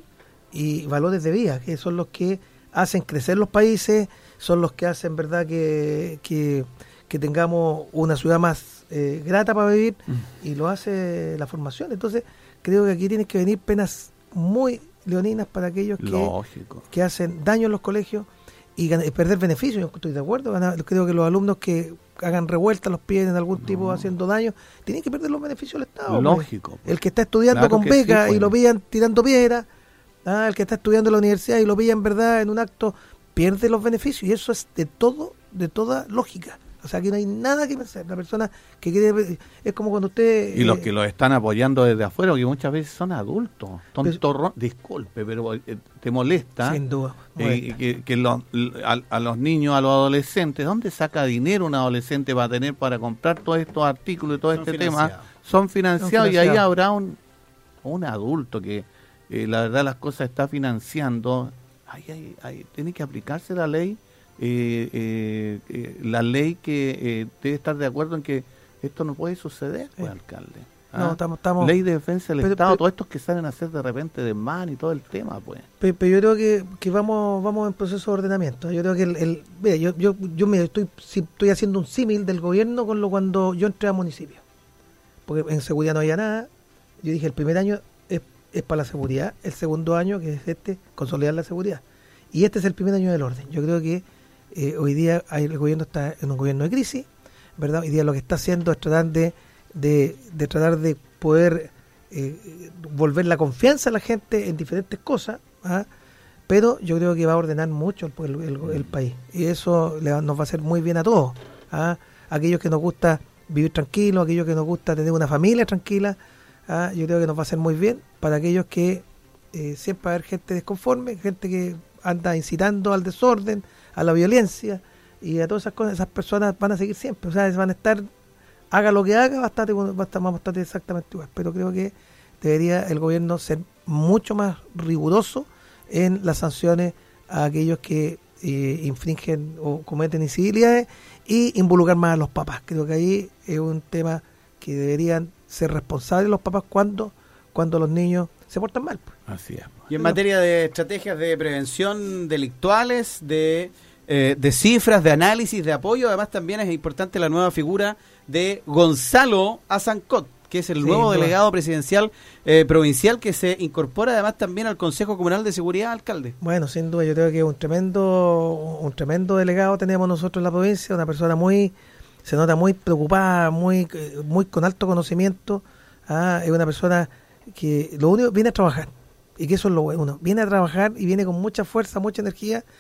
y valores de vida, que son los que hacen crecer los países, son los que hacen, verdad, que, que, que tengamos una ciudad más eh, grata para vivir, Mm. y lo hace la formación. Entonces, creo que aquí tienen que venir penas muy leoninas para aquellos que, Lógico. que hacen daño en los colegios y, gan- y perder beneficios. Yo estoy de acuerdo. Gana- Creo que los alumnos que hagan revuelta, los pies en algún tipo No. haciendo daño, tienen que perder los beneficios del Estado. Lógico. pues. pues. El que está estudiando Claro con que beca sí, pues. y lo pillan tirando piedras, ah, el que está estudiando en la universidad y lo pillan, verdad, en un acto, pierde los beneficios. Y eso es de todo, de toda lógica. O sea, que no hay nada que pensar. La persona que quiere... Es como cuando usted... Y los eh, que los están apoyando desde afuera, que muchas veces son adultos, Pero- tontorro, disculpe, pero eh, te molesta Sin duda. eh, molesta. que, que los- a, a los niños, a los adolescentes, ¿dónde saca dinero un adolescente para tener para comprar todos estos artículos y todo Son este tema? financiados. Son financiados Son y ahí financiados. habrá un, un adulto que eh, la verdad las cosas está financiando. Ahí, ahí, ahí tiene que aplicarse la ley. Eh, eh, eh, la ley que eh, debe estar de acuerdo en que esto no puede suceder, pues, Eh. alcalde. No, ¿Ah? estamos... estamos Ley de defensa del Pero- Estado, pero- todos estos que salen a hacer de repente de man y todo el tema, pues. Pe- Pero yo creo que, que vamos vamos en proceso de ordenamiento. Yo creo que el, el mira, yo yo yo me estoy si- estoy haciendo un símil del gobierno con lo cuando yo entré a municipio. Porque en seguridad no había nada. Yo dije, el primer año es, es para la seguridad, el segundo año, que es este, consolidar la seguridad. Y este es el primer año del orden. Yo creo que eh, hoy día hay- el gobierno está en un gobierno de crisis, ¿verdad? Hoy día lo que está haciendo es tratar de, de, de tratar de poder eh, volver la confianza a la gente en diferentes cosas, ¿ah? Pero yo creo que va a ordenar mucho el, el- el- el país. Y eso le va- nos va a hacer muy bien a todos. ¿Ah? Aquellos que nos gusta vivir tranquilos, aquellos que nos gusta tener una familia tranquila, ¿ah? Yo creo que nos va a hacer muy bien. Para aquellos que eh, siempre va a haber gente desconforme, gente que anda incitando al desorden, a la violencia, y a todas esas cosas, esas personas van a seguir siempre. O sea, van a estar, haga lo que haga, va a estar, va a estar, vamos a estar exactamente igual. Pero creo que debería el gobierno ser mucho más riguroso en las sanciones a aquellos que eh, infringen o cometen incivilidades, y involucrar más a los papás. Creo que ahí es un tema que deberían ser responsables los papás cuando cuando los niños se portan mal, pues. Así es. Y en materia de estrategias de prevención delictuales, de, eh, de cifras, de análisis, de apoyo, además también es importante la nueva figura de Gonzalo Azancot, que es el Sí, nuevo no. delegado presidencial eh, provincial, que se incorpora además también al Consejo Comunal de Seguridad, alcalde. Bueno, sin duda, yo creo que un tremendo un tremendo delegado tenemos nosotros en la provincia, una persona muy, se nota muy preocupada, muy eh, muy con alto conocimiento. Ah, es una persona que lo único viene a trabajar, y que eso es lo bueno, viene a trabajar y viene con mucha fuerza, mucha energía,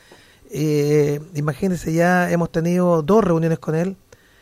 eh, imagínense, ya hemos tenido dos reuniones con él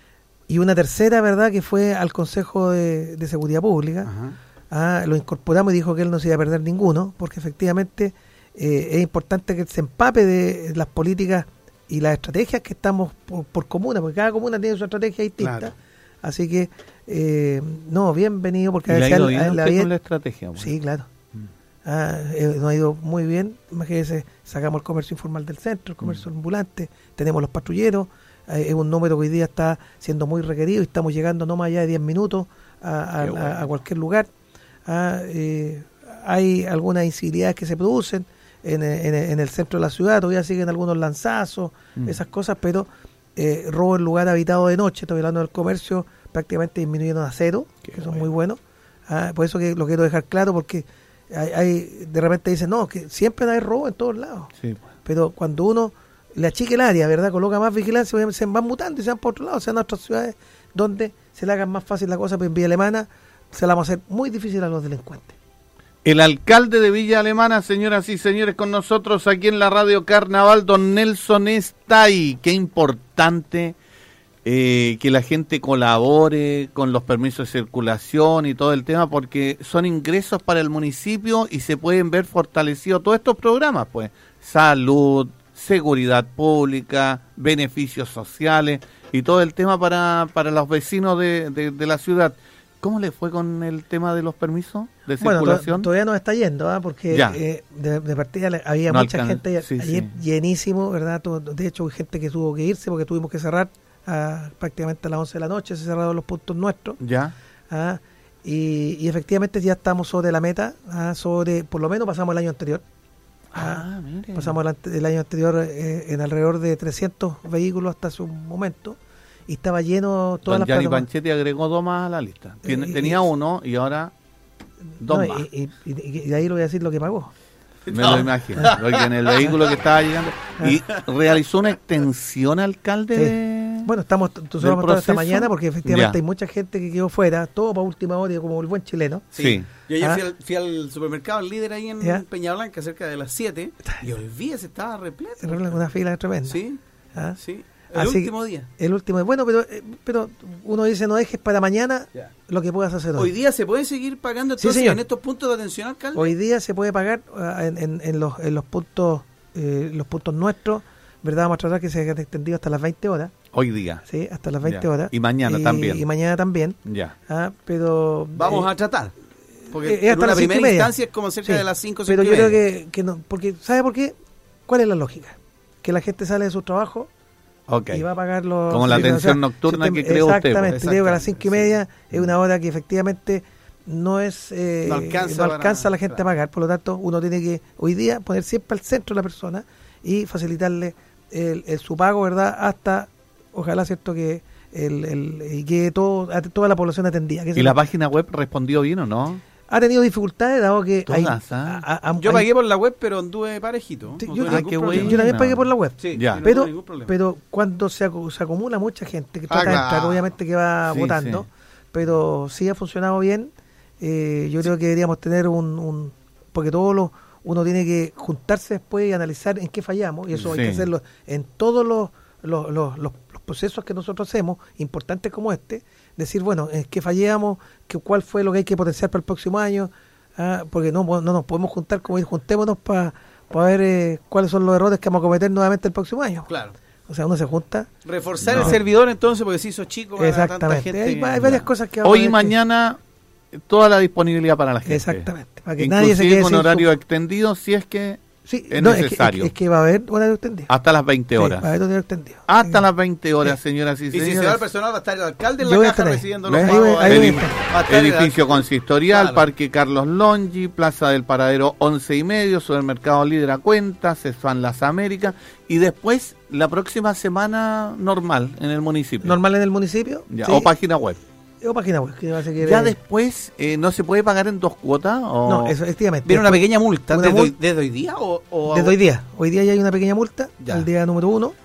y una tercera, ¿verdad?, que fue al Consejo de, de Seguridad Pública. Ah, lo incorporamos y dijo que él no se iba a perder ninguno, porque efectivamente eh, es importante que él se empape de las políticas y las estrategias que estamos por, por comuna, porque cada comuna tiene su estrategia distinta. Claro. Así que, eh, no, bienvenido, porque a ¿Le ha ido bien a él, usted a él, con la estrategia? Bueno. Sí, claro. Mm. Ah, eh, nos ha ido muy bien. Imagínense, sacamos el comercio informal del centro, el comercio mm. ambulante, tenemos los patrulleros, eh, es un número que hoy día está siendo muy requerido y estamos llegando no más allá de diez minutos a, a, bueno. a, a cualquier lugar. Ah, eh, hay algunas incivilidades que se producen en, en, en el centro de la ciudad, todavía siguen algunos lanzazos, mm. esas cosas, pero eh, robo en lugar habitado de noche, estoy hablando del comercio, prácticamente disminuyeron a cero, Qué que son bueno. muy buenos. Ah, por eso que lo quiero dejar claro, porque hay, hay de repente dicen, no, que siempre hay robo en todos lados, sí, pues. Pero cuando uno le achique el área, ¿verdad?, coloca más vigilancia, se van mutando y se van por otro lado, o sea, en otras ciudades donde se le hagan más fácil la cosa, pues en Villa Alemana se la vamos a hacer muy difícil a los delincuentes. El alcalde de Villa Alemana, señoras y señores, con nosotros aquí en la Radio Carnaval, don Nelson Estay. Qué importante eh, que la gente colabore con los permisos de circulación y todo el tema, porque son ingresos para el municipio y se pueden ver fortalecidos todos estos programas, pues, salud, seguridad pública, beneficios sociales y todo el tema para, para los vecinos de, de, de la ciudad. ¿Cómo le fue con el tema de los permisos de circulación? Bueno, to- todavía no está yendo, ¿eh? Porque eh, de, de partida había no mucha alcan- gente sí, ayer sí. llenísimo, ¿verdad? De hecho, hay gente que tuvo que irse porque tuvimos que cerrar a, prácticamente a las once de la noche, se cerraron los puntos nuestros. Ya. ¿Ah? Y, y efectivamente ya estamos sobre la meta, ¿ah? sobre por lo menos pasamos el año anterior. Ah, mire. Pasamos el, el año anterior eh, en alrededor de trescientos vehículos hasta su momento. Y estaba lleno todas las Gianni Panchetti agregó dos más a la lista. Tiene, eh, tenía uno y ahora dos no, más. Y, y, y, y de ahí lo voy a decir lo que pagó. Me no. lo imagino. Porque en el vehículo que estaba llegando. Y realizó una extensión, alcalde. Sí. De, bueno, estamos nosotros vamos esta mañana porque efectivamente ya. hay mucha gente que quedó fuera, todo para última hora, como el buen chileno. Sí. sí. Yo ayer ¿Ah? fui, al, fui al supermercado, el líder ahí en ¿Ya? Peña Blanca, cerca de las siete. Y olvídese, estaba repleto. Una fila tremenda. Sí. ¿Ah? Sí. El Así último día. El último. Bueno, pero pero uno dice, no dejes para mañana yeah. lo que puedas hacer hoy. ¿Hoy día se puede seguir pagando entonces sí, en estos puntos de atención, alcalde? Hoy día se puede pagar uh, en, en, en, los, en los puntos eh, los puntos nuestros, ¿verdad? Vamos a tratar que se hayan extendido hasta las veinte horas. Hoy día. Sí, hasta las veinte ya. horas. Y mañana y, también. Y mañana también. Ya. Ah, pero... Vamos eh, a tratar. Porque eh, hasta en la primera instancia es como cerca sí, de las cinco, Pero yo creo que, que no, porque ¿sabe por qué? ¿Cuál es la lógica? Que la gente sale de su trabajo okay. y va a pagar los... Como la atención o sea, si nocturna usted, que creó usted. Exactamente, creo que a las cinco y media sí. es una hora que efectivamente no es eh, no alcanza, no alcanza para, a la gente claro. a pagar, por lo tanto uno tiene que hoy día poner siempre al centro a la persona y facilitarle el, el, su pago, ¿verdad? Hasta, ojalá, ¿cierto?, que el, el y que todo, toda la población atendía. ¿Y la página web respondió bien o no? Ha tenido dificultades, dado que Todas, hay, ¿ah? a, a, yo hay, pagué por la web, pero anduve parejito. Sí, no yo, ah, qué bueno. yo también pagué por la web. Sí, ya. no pero, no pero cuando se, acu- se acumula mucha gente que trata ah, de claro. entrar, obviamente que va sí, votando, sí. pero sí ha funcionado bien. Eh, yo sí. creo que deberíamos tener un, un porque todos los uno tiene que juntarse después y analizar en qué fallamos, y eso sí. hay que hacerlo en todos los, los, los, los, los procesos que nosotros hacemos, importantes como este, decir, bueno, en qué fallamos, que, cuál fue lo que hay que potenciar para el próximo año, ah, porque no, no nos podemos juntar, como ir, juntémonos para pa ver eh, cuáles son los errores que vamos a cometer nuevamente el próximo año. Claro. O sea, uno se junta. Reforzar no. el servidor entonces, porque si hizo chico para exactamente. tanta gente. Hay, hay varias cosas que hoy y mañana toda la disponibilidad para la gente. Exactamente. Para que inclusive nadie se quede con sin horario su... extendido si es que sí, es no, necesario. Es que, es que va a haber horario extendido. Hasta las veinte horas. Sí, va a haber horario extendido. Hasta sí. las veinte horas, señoras y, y señores. Y si se va el personal, va a estar el alcalde en Yo la caja recibiendo los pagos. Ahí Edificio consistorial, claro. Parque Carlos Longi, Plaza del Paradero once y medio, Supermercado Líder a Cuenta, Cesfan Las Américas, y después la próxima semana normal en el municipio. Normal en el municipio. Ya, sí. O página web. O página web. Que va, se quiere... Ya después, eh, ¿no se puede pagar en dos cuotas? O... No, eso, efectivamente. ¿Viene una pequeña multa una desde, mul... hoy, desde hoy día? O, o... Desde hoy día. Hoy día ya hay una pequeña multa, ya. el día número uno,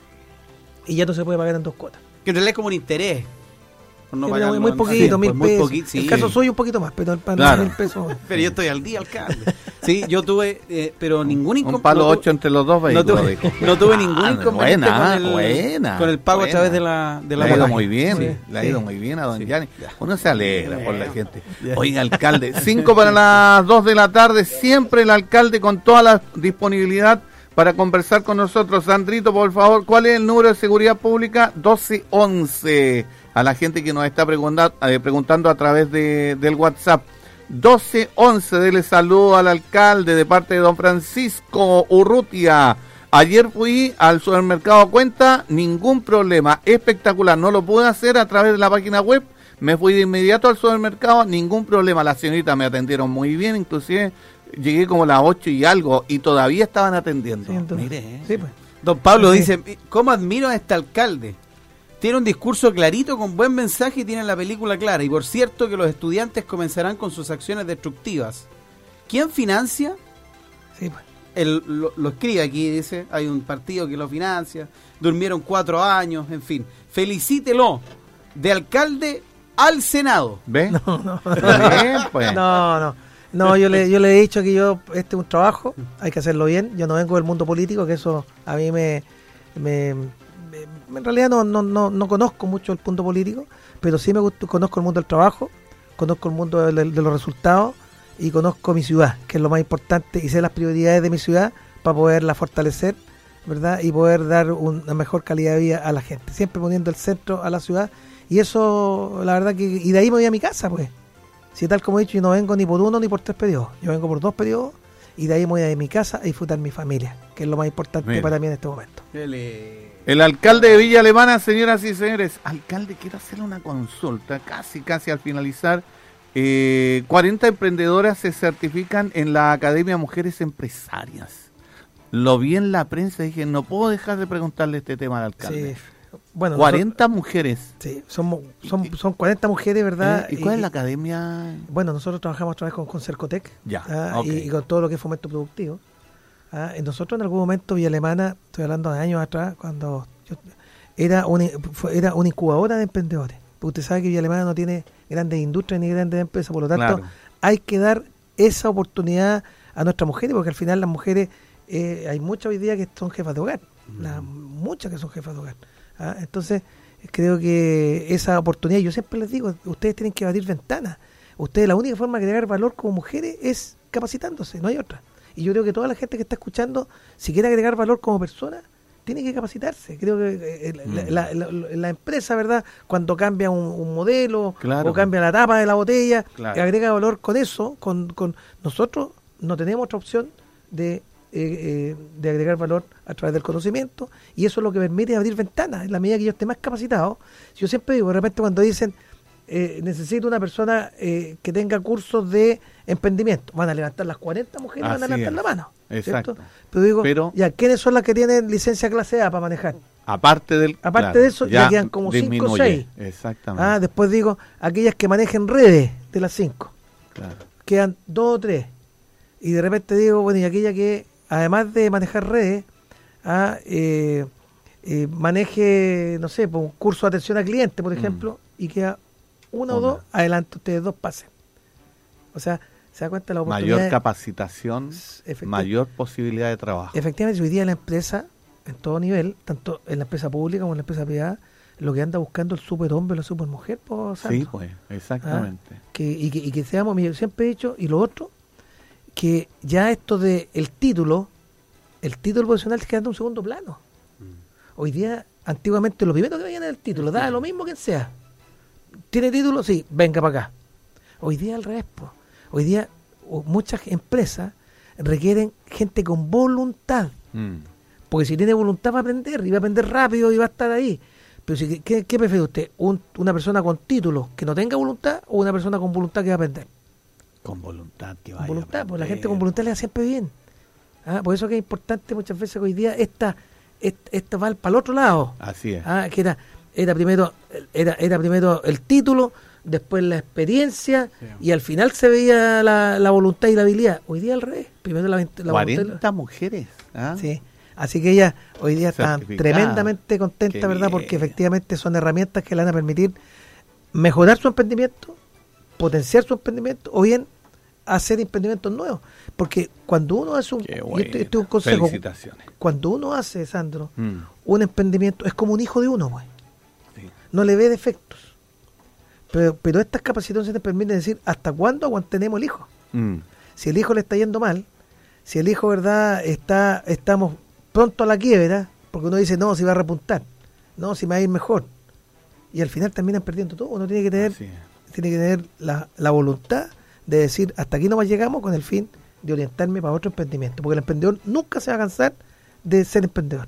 y ya no se puede pagar en dos cuotas. Que en realidad es como un interés. Por no pagar, muy, muy poquito, sí, mil pues pesos. Muy poquito, sí. El caso soy un poquito más, pero para claro. mil pesos. Pero yo estoy al día, alcalde. Sí, yo tuve, eh, pero ningún Un inconveniente. palo no, ocho entre los dos no vehículos. tuve, dijo. no tuve ningún Ah, inconveniente buena, con, el, buena, con el pago buena. a través de la de la Le ha ido página. muy bien, Sí, le ha sí. ido muy bien a don Sí. Gianni. Uno se alegra por la gente. Ya. Oiga, alcalde, cinco para las dos de la tarde, siempre el alcalde con toda la disponibilidad para conversar con nosotros. Sandrito, por favor, ¿cuál es el número de seguridad pública? doce once. A la gente que nos está pregunta, eh, preguntando a través de, del WhatsApp. doce once, dele saludo al alcalde de parte de don Francisco Urrutia. Ayer fui al supermercado Cuenta, ningún problema, espectacular, no lo pude hacer a través de la página web, me fui de inmediato al supermercado, ningún problema, las señoritas me atendieron muy bien, inclusive llegué como a las ocho y algo y todavía estaban atendiendo. Sí, entonces- Mire, eh. sí, pues. Don Pablo Sí. dice, ¿cómo admiro a este alcalde? Tiene un discurso clarito con buen mensaje y tiene la película clara. Y por cierto que los estudiantes comenzarán con sus acciones destructivas. ¿Quién financia? Sí, pues. Él lo, lo escribe aquí, dice, hay un partido que lo financia, durmieron cuatro años, en fin. Felicítelo, de alcalde al Senado. ¿Ve? No, no. Bien, pues. No, no. No, yo le, yo le he dicho que yo, este es un trabajo, hay que hacerlo bien. Yo no vengo del mundo político, que eso a mí me... me, me- en realidad no, no, no, no conozco mucho el punto político, pero sí me gusta, conozco el mundo del trabajo, conozco el mundo de, de los resultados y conozco mi ciudad, que es lo más importante, y sé las prioridades de mi ciudad para poderla fortalecer, ¿verdad? Y poder dar un- una mejor calidad de vida a la gente, siempre poniendo el centro a la ciudad. Y eso, la verdad que... Y de ahí me voy a mi casa, pues. Si tal como he dicho, yo no vengo ni por uno ni por tres periodos. Yo vengo por dos periodos y de ahí me voy a mi casa a disfrutar mi familia, que es lo más importante Mira. para mí en este momento. El alcalde de Villa Alemana, señoras y señores. Alcalde, quiero hacerle una consulta, casi, casi al finalizar. Eh, cuarenta emprendedoras se certifican en la Academia Mujeres Empresarias. Lo vi en la prensa y dije, no puedo dejar de preguntarle este tema al alcalde. Sí. Bueno, cuarenta mujeres. nosotros- sí, somos, son, son cuarenta mujeres, ¿verdad? ¿Eh? ¿Y cuál es la academia? Bueno, nosotros trabajamos otra vez con, con Cercotec, Ya, ¿ah? ok. y, y con todo lo que es fomento productivo. ¿ah? Y nosotros en algún momento, Villa Alemana, estoy hablando de años atrás, cuando yo, era, una, fue- era una incubadora de emprendedores. Porque usted sabe que Villa Alemana no tiene grandes industrias ni grandes empresas, por lo tanto, Claro. hay que dar esa oportunidad a nuestras mujeres, porque al final las mujeres, eh, hay muchas hoy día que son jefas de hogar, las, muchas que son jefas de hogar. ¿ah? Entonces, creo que esa oportunidad, yo siempre les digo, ustedes tienen que abrir ventanas. Ustedes, la única forma de agregar valor como mujeres es capacitándose, no hay otra. Y yo creo que toda la gente que está escuchando, si quiere agregar valor como persona, tiene que capacitarse. Creo que eh, la, Mm. la, la- la empresa, ¿verdad? Cuando cambia un, un modelo Claro. o cambia la tapa de la botella, Claro. agrega valor con eso. Con, con nosotros no tenemos otra opción de, eh, eh, de agregar valor a través del conocimiento, y eso es lo que permite abrir ventanas. En la medida que yo esté más capacitado, yo siempre digo, de repente cuando dicen eh, necesito una persona eh, que tenga cursos de emprendimiento, van a levantar las cuarenta mujeres, van a Así levantar es. la mano. Exacto. ¿cierto? Pero digo, Pero- ya, ¿quiénes son las que tienen licencia clase A para manejar? Aparte del. Aparte claro, de eso, ya quedan como cinco o disminuye. seis. Exactamente. Ah, después digo, aquellas que manejen redes de las cinco, claro. quedan dos o tres. Y de repente digo, bueno, y aquella que, además de manejar redes, ah, eh, eh, maneje, no sé, pues, un curso de atención al cliente, por ejemplo, y queda una, o Una. dos, adelante ustedes dos pasen. O sea, se da cuenta de la oportunidad. Mayor capacitación, Efecti- mayor posibilidad de trabajo. Efectivamente, hoy día la empresa, en todo nivel, tanto en la empresa pública como en la empresa privada, lo que anda buscando el superhombre o la supermujer, pues, Sí, pues, exactamente. que, y, que, y que seamos, yo siempre he dicho, y lo otro, que ya esto de el título, el título profesional queda en un segundo plano. Hoy día, antiguamente, lo primero que veían era el título, da lo mismo que sea. ¿Tiene título? Sí, venga para acá. Hoy día al revés, po. Hoy día o, muchas empresas requieren gente con voluntad, Mm. porque si tiene voluntad va a aprender, y va a aprender rápido y va a estar ahí. Pero si, ¿qué, qué prefiere usted? Un- ¿Una persona con título que no tenga voluntad o una persona con voluntad que va a aprender? Con voluntad que Con vaya. a voluntad, pues la aprender. gente con voluntad le da siempre bien. Ah, por eso que es importante muchas veces que hoy día esta, esta, esta va para el otro lado. Así es. Ah, que era, era primero, era, era primero el título, después la experiencia, Sí. y al final se veía la, la voluntad y la habilidad. Hoy día al revés, primero la, la voluntad y la- cuarenta mujeres. ¿ah? Sí. Así que ella hoy día está Certificada. tremendamente contenta, Qué ¿verdad? bien. Porque efectivamente son herramientas que le van a permitir mejorar su emprendimiento, potenciar su emprendimiento, o bien a hacer emprendimientos nuevos. Porque cuando uno hace un, Qué y bueno. este, este es un consejo, Felicitaciones. cuando uno hace, Sandro, Mm. un emprendimiento, es como un hijo de uno, pues. Sí. No le ve defectos. Pero, pero estas capacitaciones te permiten decir hasta cuándo aguantenemos el hijo. Mm. Si el hijo le está yendo mal, si el hijo, verdad, está estamos pronto a la quiebra, porque uno dice, no, si va a repuntar, no, si me va a ir mejor. Y al final terminan perdiendo todo. Uno tiene que tener, Así es. tiene que tener la, la voluntad de decir, hasta aquí nomás llegamos, con el fin de orientarme para otro emprendimiento. Porque el emprendedor nunca se va a cansar de ser emprendedor.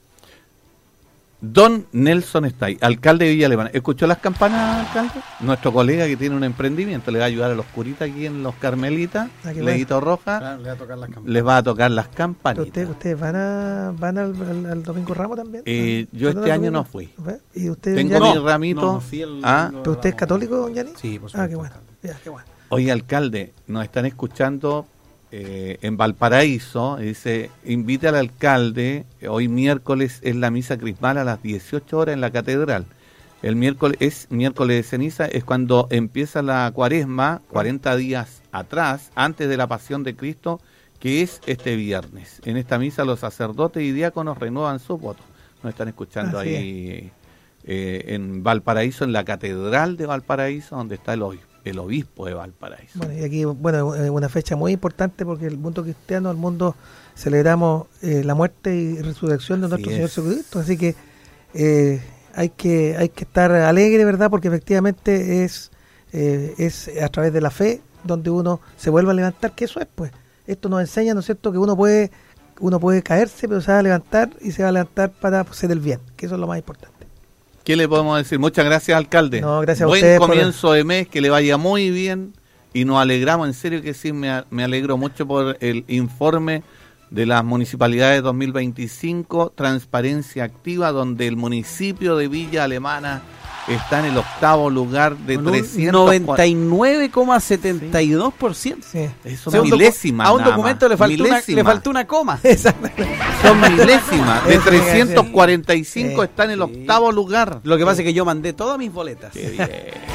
Don Nelson Stay, alcalde de Villa Alemana. ¿Escuchó las campanas, alcalde? Nuestro colega que tiene un emprendimiento, le va a ayudar a los curitas aquí en Los Carmelitas, Ah, qué Leguito Roja, Claro, le va a tocar las campanas. les va a tocar las Pero campanitas. ¿Ustedes, ustedes van a van al, al- al Domingo Ramos también? Eh, yo ¿Van este al año domingo? no fui. ¿Ve? ¿Y usted, Tengo Yanni? mi ramito. No, no fui el Ah, domingo. ¿Pero usted es católico, don Yanni? Sí, por Ah, supuesto. qué bueno. Ya, qué bueno. Oye, alcalde, nos están escuchando eh, en Valparaíso. y Dice, invite al alcalde. Hoy miércoles es la misa crismal a las dieciocho horas en la catedral. El miércoles es miércoles de ceniza, es cuando empieza la cuaresma, cuarenta días atrás, antes de la pasión de Cristo, que es este viernes. En esta misa los sacerdotes y diáconos renuevan sus votos. Nos están escuchando Así ahí eh, en Valparaíso, en la catedral de Valparaíso, donde está el obispo. El obispo de Valparaíso. Bueno, y aquí, bueno, es una fecha muy importante porque el mundo cristiano, el mundo, celebramos eh, la muerte y resurrección de Así nuestro es. Señor Jesucristo. Así que eh, hay que hay que estar alegre, ¿verdad? Porque efectivamente es, eh, es a través de la fe donde uno se vuelve a levantar, que eso es, pues. Esto nos enseña, ¿no es cierto?, que uno puede uno puede caerse, pero se va a levantar y se va a levantar para hacer el bien, que eso es lo más importante. ¿Qué le podemos decir? Muchas gracias, alcalde. No, gracias a Buen ustedes por- comienzo de mes, que le vaya muy bien y nos alegramos, en serio que sí, me, a- me alegro mucho por el informe de las municipalidades dos mil veinticinco, Transparencia Activa, donde el municipio de Villa Alemana está en el octavo lugar de Con un trescientos noventa y nueve coma setenta y dos por ciento. Sí. Eso O sea, un docu- milésimas a un nada documento más, le faltó, una, milésimas. le faltó una coma. Exactamente. Son milésimas, de Eso tiene que trescientos cuarenta y cinco Sí. está en el octavo lugar. Lo que pasa es que yo mandé todas mis boletas. Qué bien.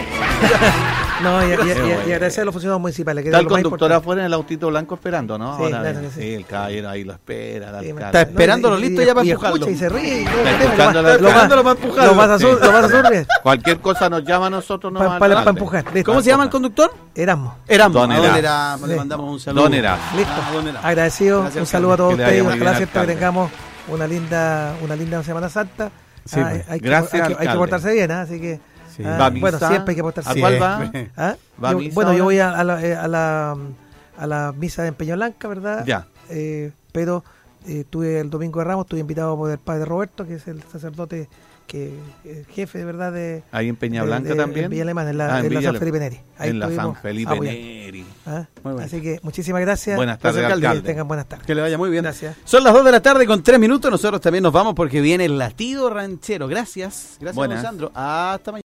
No, y, y- y- Qué y bueno. agradecer a los funcionarios municipales. Que Está es el lo más conductor importante. afuera en el autito blanco esperando, ¿no? Sí, Ahora claro bien. que sí. Sí, el caballero ahí lo espera. el Sí, alcalde. Está esperándolo y- y- listo ya para y empujarlo. escucha y se ríe. Y todo Está el tema, escuchando lo al más- lo más- esperándolo para empujarlo. Lo más azul, Sí. lo más azul bien. Cualquier cosa nos llama a nosotros, no Pa- al pa- alcalde. pa empujar. Listo. ¿Cómo se llama el conductor? Erasmo. Erasmo. Don A don Erasmo. Erasmo le Sí. mandamos un saludo. Don Erasmo. Listo. Ah, don Erasmo. Agradecido. Gracias, Un saludo a alcalde. todos Que le vaya ustedes. muy Ojalá bien, cierto que alcalde. tengamos una linda una linda Semana Santa. Sí, Ah, pues. hay, que, Gracias, hay, que, hay que alcalde. portarse bien, ¿ah? Así que. Sí. ah, ¿Va a misa? bueno, siempre hay que portarse ¿A bien. cuál va? ¿Ah? ¿Va a Yo- misa bueno, yo ahora? voy a, a la, eh, a, la, a la misa de Empeño Blanca, ¿verdad? Ya. Eh, pero eh, tuve el domingo de Ramos, estuve invitado por el padre Roberto, que es el sacerdote, que el jefe de verdad de Ahí en Peña de- Blanca de- también. En Villa Alemana, en la, Ah, en la Villa San Ale- Felipe Neri. Ahí en la San estuvimos Felipe apoyando. Neri. ¿Ah? Muy bueno. Así que muchísimas gracias. Buenas tardes, Gracias, alcalde. Que tengan buenas tardes. Que le vaya muy bien. Gracias. Son las dos de la tarde con tres minutos. Nosotros también nos vamos porque viene el latido ranchero. Gracias. Gracias, Buenas. don Sandro. Hasta mañana.